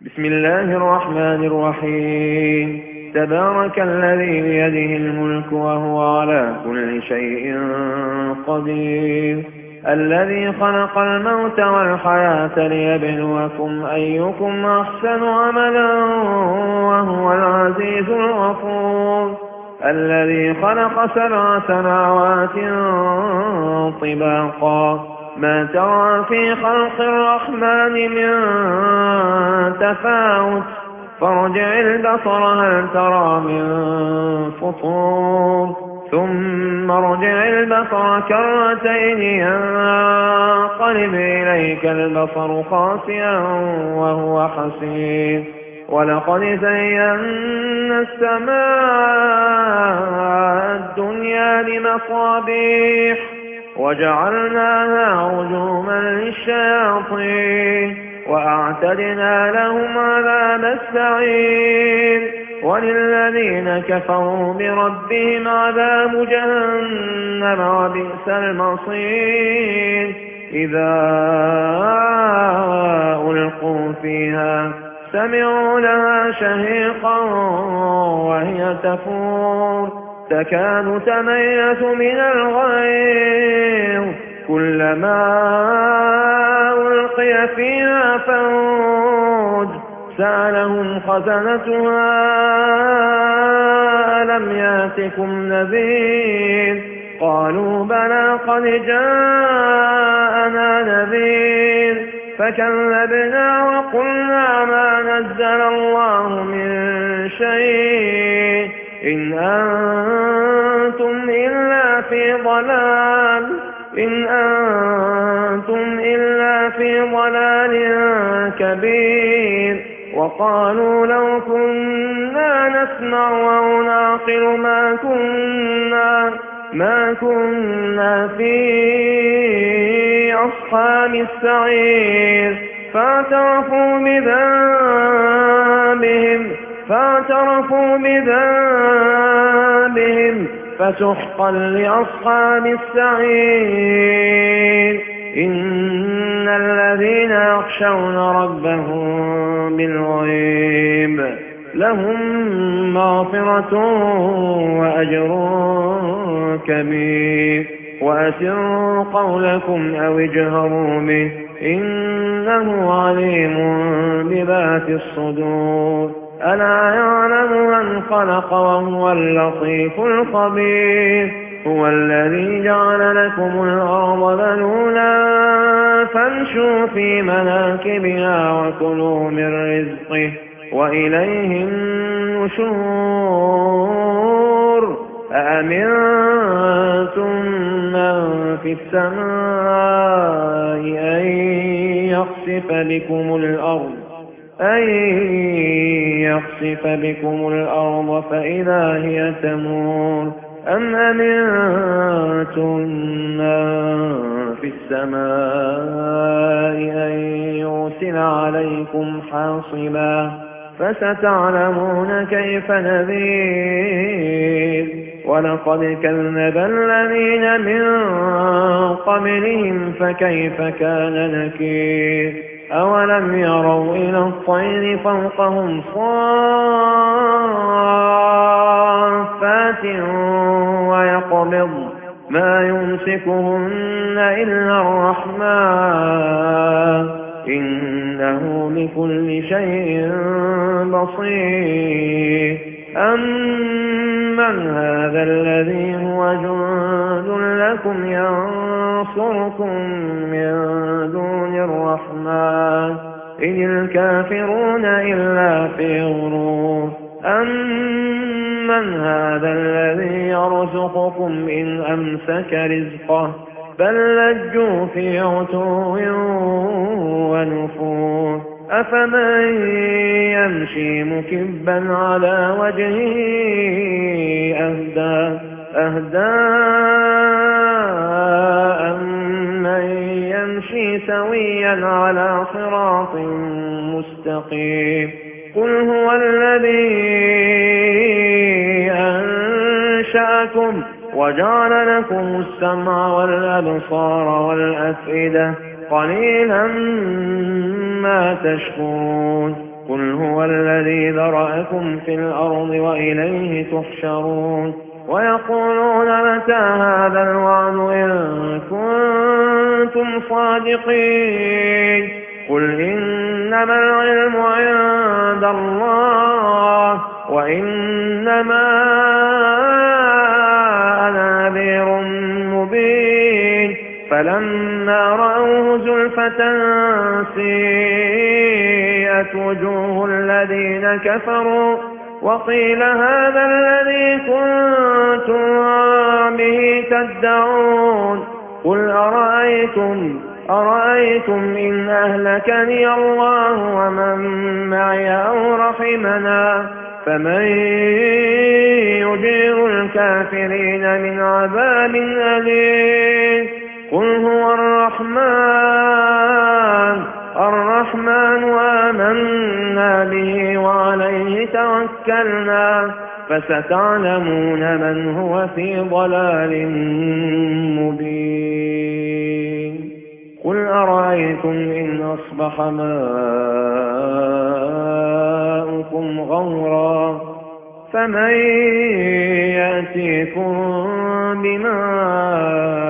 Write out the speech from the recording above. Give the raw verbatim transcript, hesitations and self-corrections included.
بسم الله الرحمن الرحيم. تبارك الذي بيده الملك وهو على كل شيء قدير، الذي خلق الموت والحياة ليبلوكم أيكم أحسن عملا وهو العزيز الغفور، الذي خلق سبع سماوات طباقا ما ترى في خلق الرحمن من تفاوت، فارجع البصر هل ترى من فطور، ثم ارجع البصر كرتين ينقلب إليك البصر خاسئا وهو حسير، ولقد زينا السماء الدنيا بمصابيح وجعلناها رجوما للشياطين وأعتدنا لهم عذاب السعير، وللذين كفروا بربهم عذاب جهنم وبئس المصير. إذا ألقوا فيها سمعوا لها شهيقا وهي تفور تكاد تميز من الغيظ، كلما ألقي فيها فوج سألهم خزنتها ألم يأتكم نذير، قالوا بلى قد جاءنا نذير فكذبنا وقلنا ما نزل الله من شيء إن أنتم إلا في ضلال إن أنتم إلا في ضلال كبير. وقالوا لو كنا نسمع أو نعقل ما كنا ما كنا في أصحاب السعير، فاعترفوا بذنبهم فاعترفوا بذنبهم فسحقا لأصحاب السعير. إن الذين يخشون ربهم بالغيب لهم مغفرة وأجر كبير، وأسروا قولكم أو اجهروا به إنه عليم بذات الصدور. ألا يعلم من خلق وهو اللطيف الخبير. هو الذي جعل لكم الأرض ذلولا فامشوا في مناكبها وكلوا من رزقه وإليه النشور. أأمنتم من في السماء أن يخسف بكم الأرض أن يخسف بكم الأرض فإذا هي تمور، أم أمنتم من في السماء أن يرسل عليكم حاصبا فستعلمون كيف نذير. ولقد كذب الذين من قبلهم فكيف كان نكير. أولم يروا إلى الطير فوقهم صافات ويقبض ما يمسكهن إلا الرحمن إنه بكل شيء بصير. أمن هذا الذي هو جند لكم ينصركم من دون الرحمن إن الكافرون إلا في غرور. أمن هذا الذي يرزقكم إن أمسك رزقه بل لجوا في عتو ونفور. أفمن يمشي مكبا على وجهه أهدى أهدى أمن يمشي سويا على صراط مستقيم. قل هو الذي أنشأكم وجعل لكم السمع والأبصار والأفئدة قليلا ما تشكرون. قل هو الذي ذرأكم في الأرض وإليه تحشرون ويقولون متى هذا الوعد إن كنتم صادقين قل إنما العلم عند الله وإنما أنا نذير مبين فلما رأوه زلفة سيئت وجوه الذين كفروا وقيل هذا الذي كنتم به تدعون قل أرأيتم أرأيتم إن أهلكني الله ومن معي أو رحمنا فمن يجير الكافرين من عذاب أليم قل هو الرحمن الرحمن آمنا به وعليه توكلنا فستعلمون من هو في ضلال مبين قل أرأيتم إن أصبح ماؤكم غورا فمن يأتيكم بماء